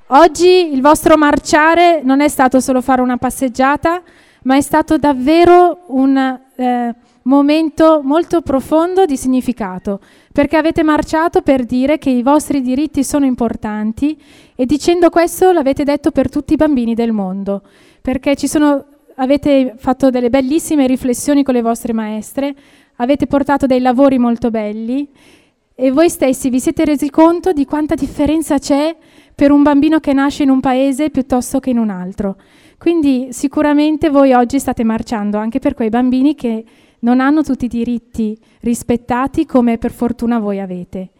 Oggi il vostro marciare non è stato solo fare una passeggiata, ma è stato davvero un momento molto profondo di significato, perché avete marciato per dire che i vostri diritti sono importanti e dicendo questo l'avete detto per tutti i bambini del mondo, perché avete fatto delle bellissime riflessioni con le vostre maestre, avete portato dei lavori molto belli e voi stessi vi siete resi conto di quanta differenza c'è per un bambino che nasce in un paese piuttosto che in un altro. Quindi sicuramente voi oggi state marciando anche per quei bambini che non hanno tutti i diritti rispettati come per fortuna voi avete.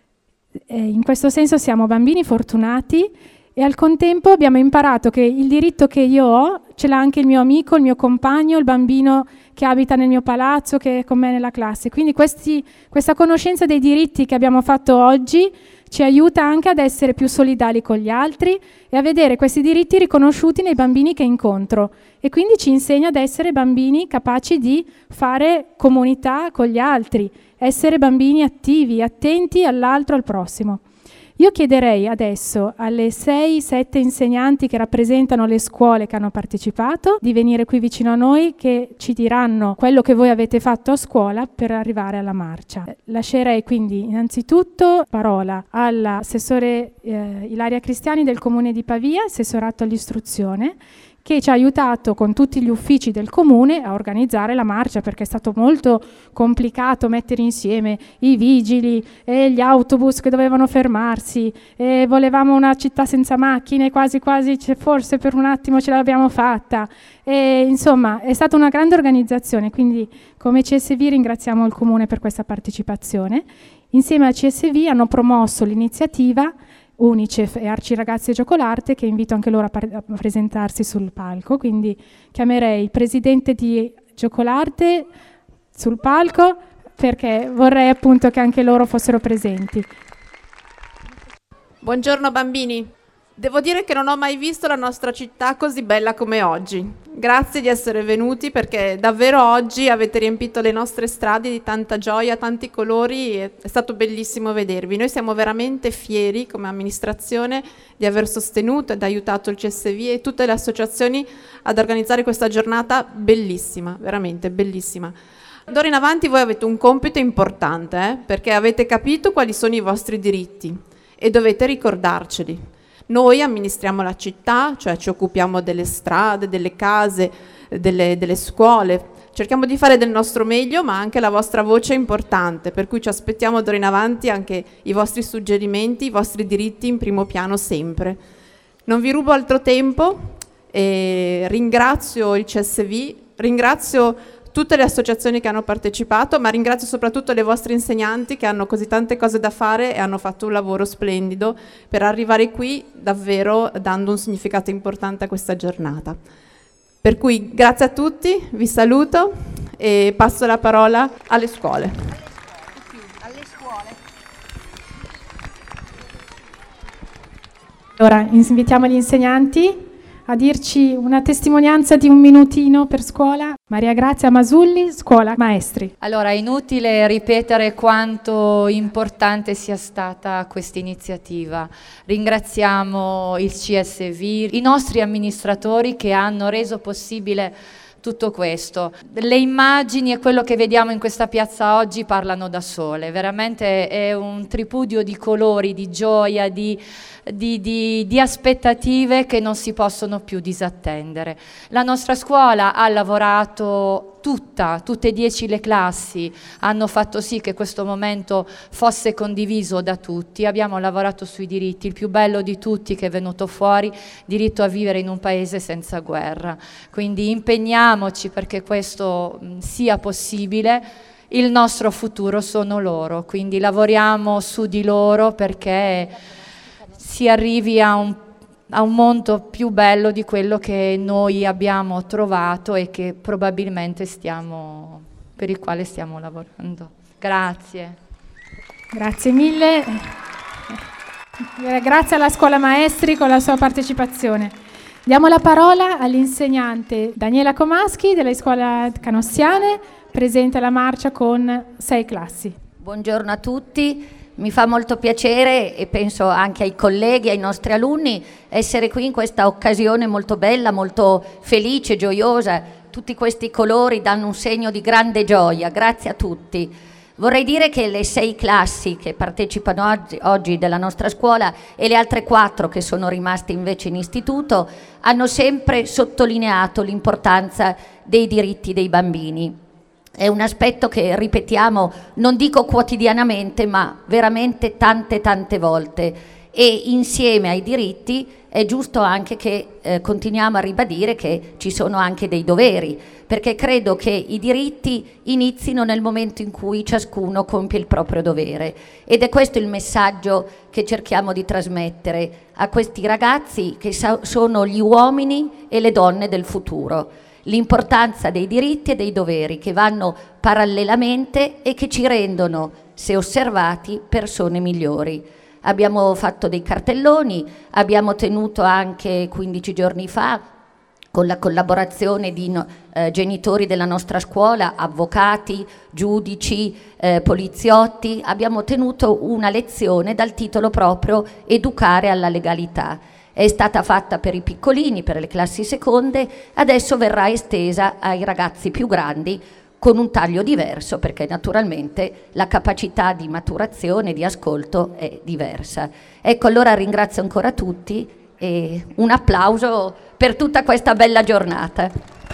In questo senso siamo bambini fortunati e al contempo abbiamo imparato che il diritto che io ho ce l'ha anche il mio amico, il mio compagno, il bambino che abita nel mio palazzo, che è con me nella classe. Quindi questa conoscenza dei diritti che abbiamo fatto oggi ci aiuta anche ad essere più solidali con gli altri e a vedere questi diritti riconosciuti nei bambini che incontro e quindi ci insegna ad essere bambini capaci di fare comunità con gli altri, essere bambini attivi, attenti all'altro, al prossimo. Io chiederei adesso alle 6-7 insegnanti che rappresentano le scuole che hanno partecipato di venire qui vicino a noi, che ci diranno quello che voi avete fatto a scuola per arrivare alla marcia. Lascerei quindi innanzitutto parola all'assessore Ilaria Cristiani del Comune di Pavia, assessorato all'istruzione, che ci ha aiutato con tutti gli uffici del comune a organizzare la marcia, perché è stato molto complicato mettere insieme i vigili e gli autobus che dovevano fermarsi e volevamo una città senza macchine, quasi forse per un attimo ce l'abbiamo fatta e insomma è stata una grande organizzazione, quindi come CSV ringraziamo il comune per questa partecipazione. Insieme al CSV hanno promosso l'iniziativa Unicef e Arci Ragazzi e Giocolarte, che invito anche loro a presentarsi sul palco, quindi chiamerei il presidente di Giocolarte sul palco perché vorrei appunto che anche loro fossero presenti. Buongiorno bambini, devo dire che non ho mai visto la nostra città così bella come oggi. Grazie di essere venuti perché davvero oggi avete riempito le nostre strade di tanta gioia, tanti colori, è stato bellissimo vedervi. Noi siamo veramente fieri come amministrazione di aver sostenuto ed aiutato il CSV e tutte le associazioni ad organizzare questa giornata bellissima, veramente bellissima. D'ora in avanti voi avete un compito importante perché avete capito quali sono i vostri diritti e dovete ricordarceli. Noi amministriamo la città, cioè ci occupiamo delle strade, delle case, delle scuole, cerchiamo di fare del nostro meglio, ma anche la vostra voce è importante, per cui ci aspettiamo d'ora in avanti anche i vostri suggerimenti, i vostri diritti in primo piano sempre. Non vi rubo altro tempo e ringrazio il CSV, ringrazio tutte le associazioni che hanno partecipato, ma ringrazio soprattutto le vostre insegnanti che hanno così tante cose da fare e hanno fatto un lavoro splendido per arrivare qui davvero dando un significato importante a questa giornata. Per cui grazie a tutti, vi saluto e passo la parola alle scuole. Allora, invitiamo gli insegnanti a dirci una testimonianza di un minutino per scuola. Maria Grazia Masulli, scuola maestri. Allora, è inutile ripetere quanto importante sia stata questa iniziativa. Ringraziamo il CSV, i nostri amministratori che hanno reso possibile tutto questo. Le immagini e quello che vediamo in questa piazza oggi parlano da sole, veramente è un tripudio di colori, di gioia, di aspettative che non si possono più disattendere. La nostra scuola ha lavorato tutte e 10 le classi hanno fatto sì che questo momento fosse condiviso da tutti. Abbiamo lavorato sui diritti, il più bello di tutti che è venuto fuori, diritto a vivere in un paese senza guerra. Quindi impegniamoci perché questo sia possibile. Il nostro futuro sono loro, quindi lavoriamo su di loro perché si arrivi a un mondo più bello di quello che noi abbiamo trovato e che probabilmente per il quale stiamo lavorando. Grazie. Grazie mille. Grazie alla Scuola Maestri con la sua partecipazione. Diamo la parola all'insegnante Daniela Comaschi della Scuola Canossiane, presente alla marcia con 6 classi. Buongiorno a tutti. Mi fa molto piacere, e penso anche ai colleghi, ai nostri alunni, essere qui in questa occasione molto bella, molto felice, gioiosa. Tutti questi colori danno un segno di grande gioia. Grazie a tutti. Vorrei dire che le 6 classi che partecipano oggi della nostra scuola e le altre 4 che sono rimaste invece in istituto hanno sempre sottolineato l'importanza dei diritti dei bambini. È un aspetto che ripetiamo, non dico quotidianamente, ma veramente tante volte. E insieme ai diritti è giusto anche che continuiamo a ribadire che ci sono anche dei doveri, perché credo che i diritti inizino nel momento in cui ciascuno compie il proprio dovere. Ed è questo il messaggio che cerchiamo di trasmettere a questi ragazzi che sono gli uomini e le donne del futuro. L'importanza dei diritti e dei doveri che vanno parallelamente e che ci rendono, se osservati, persone migliori. Abbiamo fatto dei cartelloni, abbiamo tenuto anche 15 giorni fa, con la collaborazione di genitori della nostra scuola, avvocati, giudici, poliziotti, abbiamo tenuto una lezione dal titolo proprio Educare alla legalità. È stata fatta per i piccolini, per le classi seconde, adesso verrà estesa ai ragazzi più grandi con un taglio diverso, perché naturalmente la capacità di maturazione e di ascolto è diversa. Ecco, allora ringrazio ancora tutti e un applauso per tutta questa bella giornata.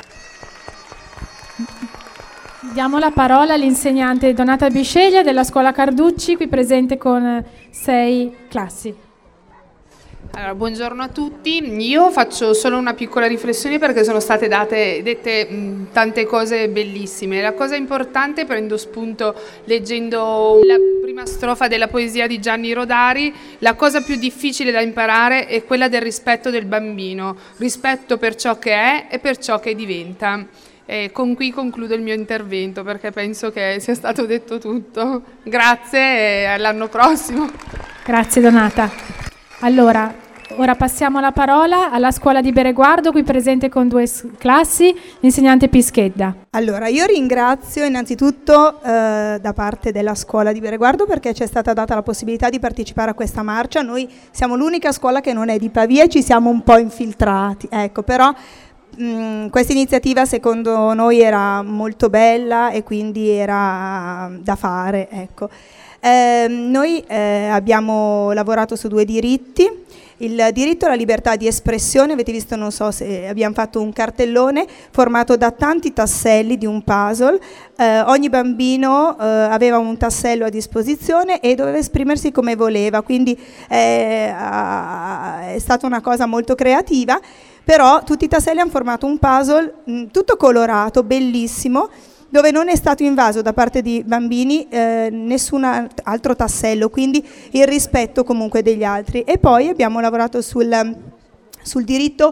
Diamo la parola all'insegnante Donata Bisceglia della scuola Carducci, qui presente con 6 classi. Allora, buongiorno a tutti. Io faccio solo una piccola riflessione perché sono state dette tante cose bellissime. La cosa importante, prendo spunto leggendo la prima strofa della poesia di Gianni Rodari, la cosa più difficile da imparare è quella del rispetto del bambino, rispetto per ciò che è e per ciò che diventa. E con qui concludo il mio intervento perché penso che sia stato detto tutto. Grazie e all'anno prossimo. Grazie Donata. Allora, ora passiamo la parola alla scuola di Bereguardo, qui presente con 2 classi, l'insegnante Pischedda. Allora, io ringrazio innanzitutto da parte della scuola di Bereguardo perché ci è stata data la possibilità di partecipare a questa marcia. Noi siamo l'unica scuola che non è di Pavia e ci siamo un po' infiltrati, ecco, però questa iniziativa secondo noi era molto bella e quindi era da fare, ecco. Noi abbiamo lavorato su 2 diritti, il diritto alla libertà di espressione. Avete visto, non so se abbiamo fatto un cartellone formato da tanti tasselli di un puzzle, ogni bambino aveva un tassello a disposizione e doveva esprimersi come voleva, quindi è stata una cosa molto creativa, però tutti i tasselli hanno formato un puzzle tutto colorato, bellissimo, dove non è stato invaso da parte di bambini nessun altro tassello, quindi il rispetto comunque degli altri. E poi abbiamo lavorato sul diritto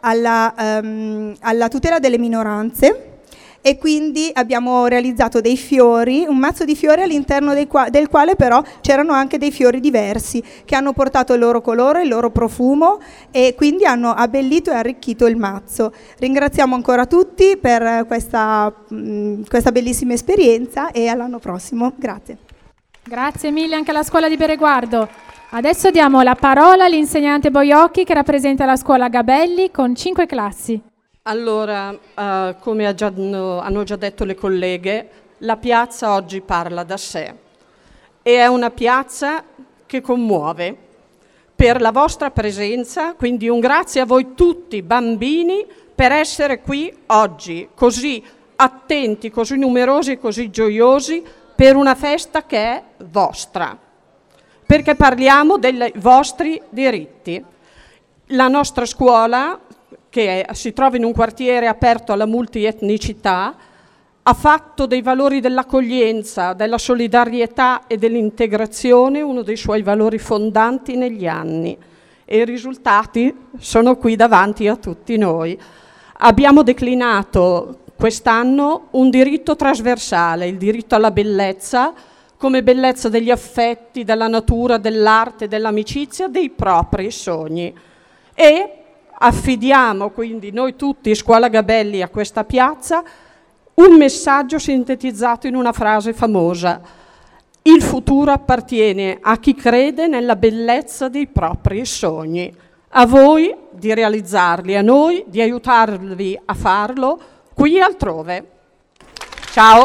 alla tutela delle minoranze e quindi abbiamo realizzato dei fiori, un mazzo di fiori all'interno del quale però c'erano anche dei fiori diversi che hanno portato il loro colore, il loro profumo e quindi hanno abbellito e arricchito il mazzo. Ringraziamo ancora tutti per questa bellissima esperienza e all'anno prossimo. Grazie. Grazie mille anche alla scuola di Bereguardo. Adesso diamo la parola all'insegnante Boiocchi che rappresenta la scuola Gabelli con 5 classi. Allora, come hanno già detto le colleghe, la piazza oggi parla da sé e è una piazza che commuove per la vostra presenza, quindi un grazie a voi tutti bambini per essere qui oggi, così attenti, così numerosi, così gioiosi per una festa che è vostra, perché parliamo dei vostri diritti. La nostra scuola, che si trova in un quartiere aperto alla multietnicità, ha fatto dei valori dell'accoglienza, della solidarietà e dell'integrazione uno dei suoi valori fondanti negli anni e i risultati sono qui davanti a tutti noi. Abbiamo declinato quest'anno un diritto trasversale, il diritto alla bellezza, come bellezza degli affetti, della natura, dell'arte, dell'amicizia, dei propri sogni. E affidiamo quindi noi tutti, Scuola Gabelli, a questa piazza un messaggio sintetizzato in una frase famosa: Il futuro appartiene a chi crede nella bellezza dei propri sogni. A voi di realizzarli, a noi di aiutarvi a farlo qui e altrove. Ciao!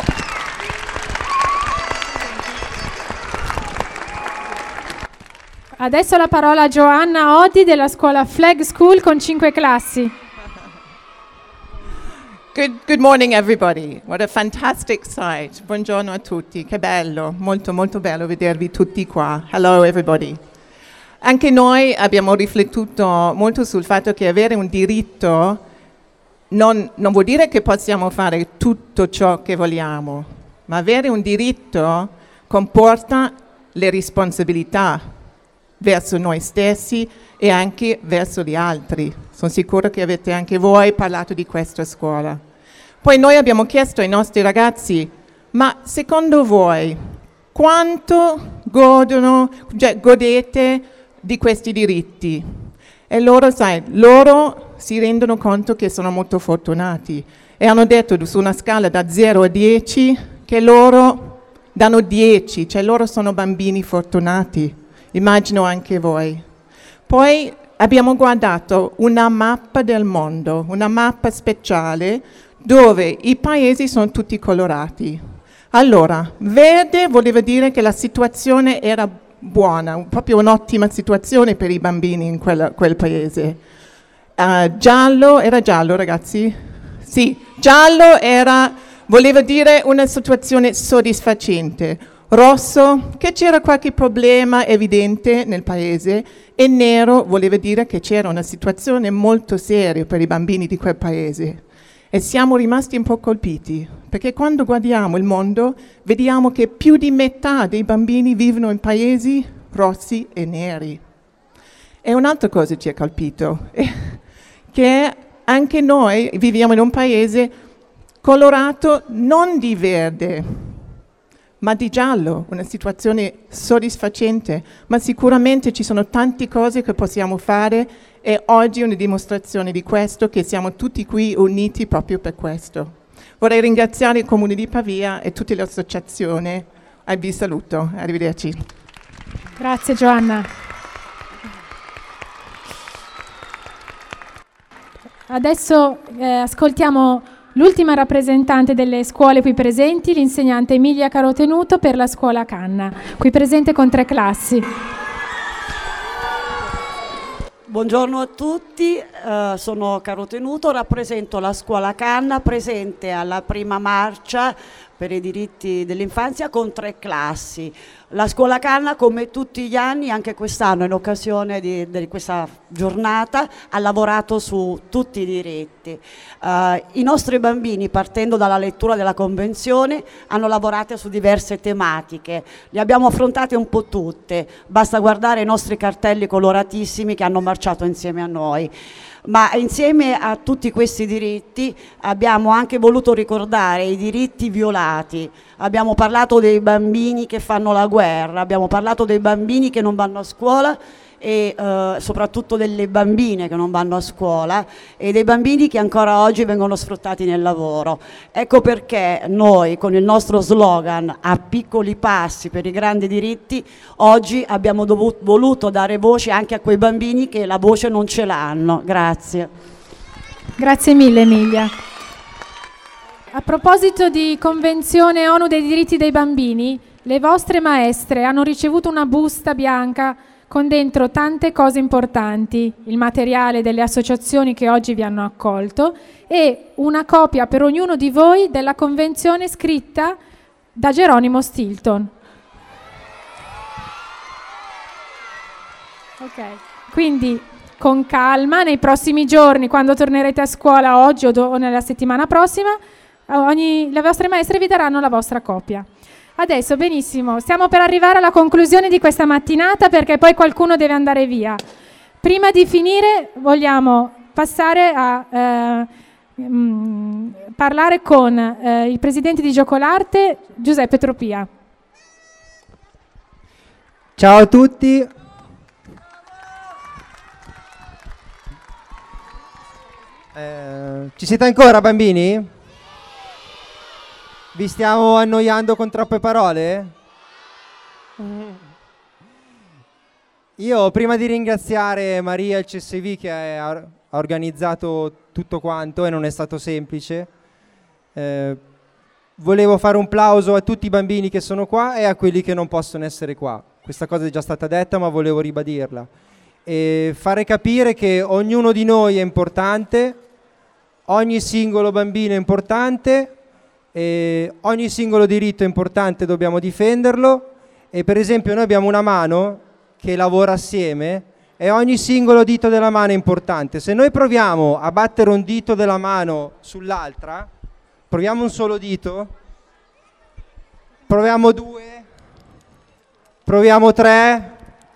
Adesso la parola a Joanna Odi della scuola Flag School con 5 classi. Good morning everybody. What a fantastic sight. Buongiorno a tutti. Che bello, molto molto bello vedervi tutti qua. Hello everybody. Anche noi abbiamo riflettuto molto sul fatto che avere un diritto non vuol dire che possiamo fare tutto ciò che vogliamo, ma avere un diritto comporta le responsabilità verso noi stessi e anche verso gli altri. Sono sicura che avete anche voi parlato di questa scuola. Poi noi abbiamo chiesto ai nostri ragazzi, ma secondo voi quanto godete di questi diritti? E loro si rendono conto che sono molto fortunati e hanno detto su una scala da 0 a 10 che loro danno 10, cioè loro sono bambini fortunati. Immagino anche voi. Poi abbiamo guardato una mappa del mondo, una mappa speciale dove i paesi sono tutti colorati. Allora, verde voleva dire che la situazione era buona, proprio un'ottima situazione per i bambini in quel paese. Giallo, era giallo ragazzi? Sì, giallo voleva dire una situazione soddisfacente. Rosso, che c'era qualche problema evidente nel paese, e nero voleva dire che c'era una situazione molto seria per i bambini di quel paese. E siamo rimasti un po' colpiti, perché quando guardiamo il mondo vediamo che più di metà dei bambini vivono in paesi rossi e neri. E un'altra cosa ci ha colpito, che anche noi viviamo in un paese colorato non di verde, ma di giallo, una situazione soddisfacente, ma sicuramente ci sono tante cose che possiamo fare e oggi è una dimostrazione di questo, che siamo tutti qui uniti proprio per questo. Vorrei ringraziare il Comune di Pavia e tutte le associazioni. Vi saluto, arrivederci. Grazie Giovanna. Adesso ascoltiamo l'ultima rappresentante delle scuole qui presenti, l'insegnante Emilia Carotenuto per la scuola Canna, qui presente con 3 classi. Buongiorno a tutti, sono Carotenuto, rappresento la scuola Canna, presente alla prima marcia per i diritti dell'infanzia con 3 classi. La scuola Canna, come tutti gli anni, anche quest'anno in occasione di questa giornata, ha lavorato su tutti i diritti. I nostri bambini, partendo dalla lettura della Convenzione, hanno lavorato su diverse tematiche. Le abbiamo affrontate un po' tutte, basta guardare i nostri cartelli coloratissimi che hanno marciato insieme a noi. Ma insieme a tutti questi diritti abbiamo anche voluto ricordare i diritti violati. Abbiamo parlato dei bambini che fanno la guerra, abbiamo parlato dei bambini che non vanno a scuola e soprattutto delle bambine che non vanno a scuola e dei bambini che ancora oggi vengono sfruttati nel lavoro. Ecco perché noi, con il nostro slogan "a piccoli passi per i grandi diritti", oggi abbiamo voluto dare voce anche a quei bambini che la voce non ce l'hanno. Grazie. Grazie mille Emilia. A proposito di Convenzione ONU dei diritti dei bambini, le vostre maestre hanno ricevuto una busta bianca con dentro tante cose importanti, il materiale delle associazioni che oggi vi hanno accolto e una copia per ognuno di voi della convenzione scritta da Geronimo Stilton. Ok, quindi con calma, nei prossimi giorni, quando tornerete a scuola, oggi o nella settimana prossima, le vostre maestre vi daranno la vostra copia. Adesso, benissimo, stiamo per arrivare alla conclusione di questa mattinata perché poi qualcuno deve andare via. Prima di finire vogliamo passare a parlare con il presidente di Giocolarte, Giuseppe Tropia. Ciao a tutti. Ci siete ancora, bambini? Vi stiamo annoiando con troppe parole? Io prima di ringraziare Maria e il CSV che ha organizzato tutto quanto e non è stato semplice, volevo fare un plauso a tutti i bambini che sono qua e a quelli che non possono essere qua. Questa cosa è già stata detta, ma volevo ribadirla. E fare capire che ognuno di noi è importante, ogni singolo bambino è importante, e ogni singolo diritto è importante, dobbiamo difenderlo. E per esempio noi abbiamo una mano che lavora assieme e ogni singolo dito della mano è importante. Se noi proviamo a battere un dito della mano sull'altra, proviamo un solo dito, proviamo 2, proviamo 3,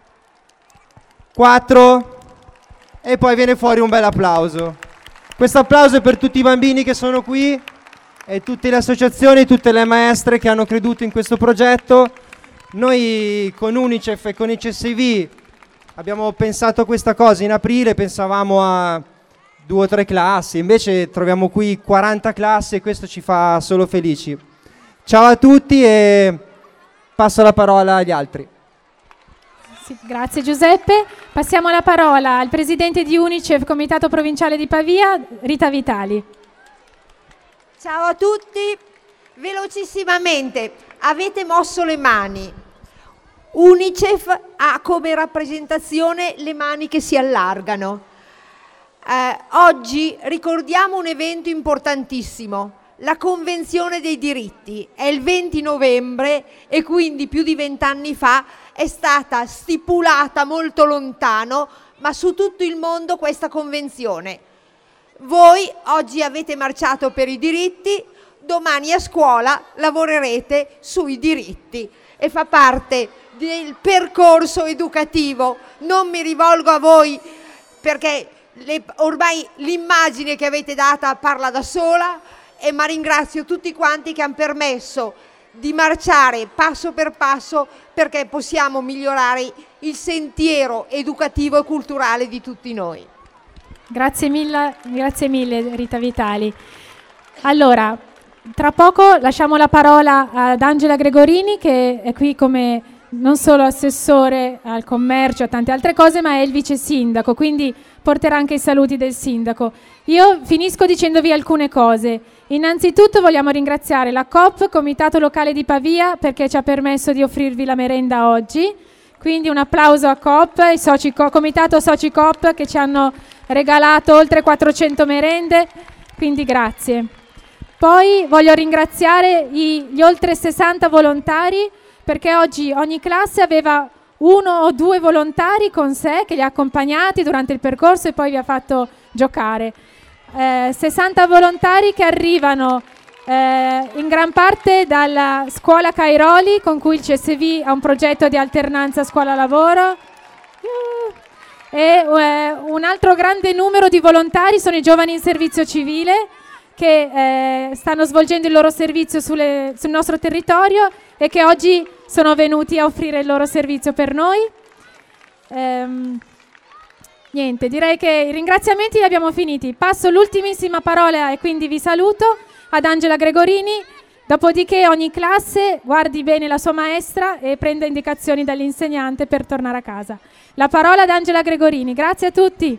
4 e poi viene fuori un bel applauso. Questo applauso è per tutti i bambini che sono qui e tutte le associazioni, tutte le maestre che hanno creduto in questo progetto. Noi con Unicef e con il CSV abbiamo pensato a questa cosa in aprile, pensavamo a 2 o 3 classi, invece troviamo qui 40 classi e questo ci fa solo felici. Ciao a tutti e passo la parola agli altri. Sì, grazie Giuseppe. Passiamo la parola al presidente di Unicef Comitato Provinciale di Pavia, Rita Vitali. Ciao a tutti, velocissimamente, avete mosso le mani. Unicef ha come rappresentazione le mani che si allargano. Oggi ricordiamo un evento importantissimo, la Convenzione dei diritti. È il 20 novembre e quindi più di 20 anni fa è stata stipulata molto lontano, ma su tutto il mondo questa convenzione. Voi oggi avete marciato per i diritti, domani a scuola lavorerete sui diritti e fa parte del percorso educativo. Non mi rivolgo a voi perché ormai l'immagine che avete data parla da sola, ma ringrazio tutti quanti che hanno permesso di marciare passo per passo perché possiamo migliorare il sentiero educativo e culturale di tutti noi. Grazie mille Rita Vitali. Allora, tra poco lasciamo la parola ad Angela Gregorini che è qui come non solo assessore al commercio e a tante altre cose, ma è il vice sindaco, quindi porterà anche i saluti del sindaco. Io finisco dicendovi alcune cose. Innanzitutto vogliamo ringraziare la COP, Comitato Locale di Pavia, perché ci ha permesso di offrirvi la merenda oggi. Quindi un applauso a COP, Comitato Soci COP che ci hanno regalato oltre 400 merende, quindi grazie. Poi voglio ringraziare gli oltre 60 volontari perché oggi ogni classe aveva 1 o 2 volontari con sé che li ha accompagnati durante il percorso e poi vi ha fatto giocare. 60 volontari che arrivano in gran parte dalla scuola Cairoli con cui il CSV ha un progetto di alternanza scuola-lavoro e un altro grande numero di volontari sono i giovani in servizio civile che stanno svolgendo il loro servizio sul nostro territorio e che oggi sono venuti a offrire il loro servizio per noi. Niente, direi che i ringraziamenti li abbiamo finiti. Passo l'ultimissima parola e quindi vi saluto ad Angela Gregorini, dopodiché ogni classe guardi bene la sua maestra e prenda indicazioni dall'insegnante per tornare a casa. La parola ad Angela Gregorini. Grazie a tutti.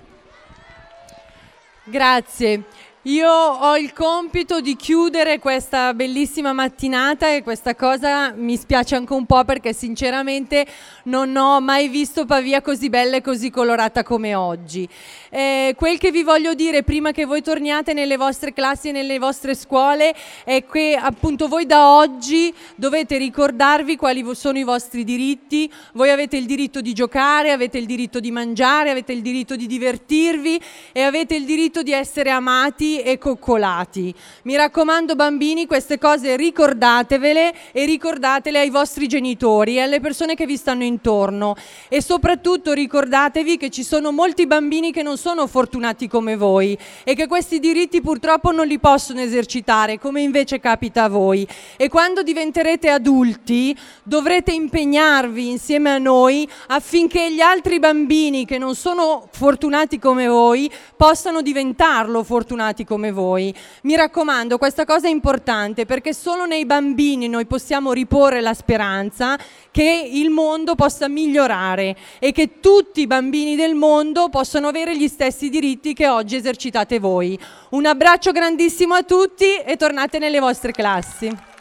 Grazie. Io ho il compito di chiudere questa bellissima mattinata e questa cosa mi spiace anche un po' perché sinceramente non ho mai visto Pavia così bella e così colorata come oggi. Quel che vi voglio dire prima che voi torniate nelle vostre classi e nelle vostre scuole è che appunto voi da oggi dovete ricordarvi quali sono i vostri diritti. Voi avete il diritto di giocare, avete il diritto di mangiare, avete il diritto di divertirvi e avete il diritto di essere amati e coccolati. Mi raccomando bambini, queste cose ricordatevele e ricordatele ai vostri genitori e alle persone che vi stanno intorno e soprattutto ricordatevi che ci sono molti bambini che non sono fortunati come voi e che questi diritti purtroppo non li possono esercitare come invece capita a voi e quando diventerete adulti dovrete impegnarvi insieme a noi affinché gli altri bambini che non sono fortunati come voi possano diventarlo fortunati sfigati come voi. Mi raccomando, questa cosa è importante perché solo nei bambini noi possiamo riporre la speranza che il mondo possa migliorare e che tutti i bambini del mondo possano avere gli stessi diritti che oggi esercitate voi. Un abbraccio grandissimo a tutti e tornate nelle vostre classi.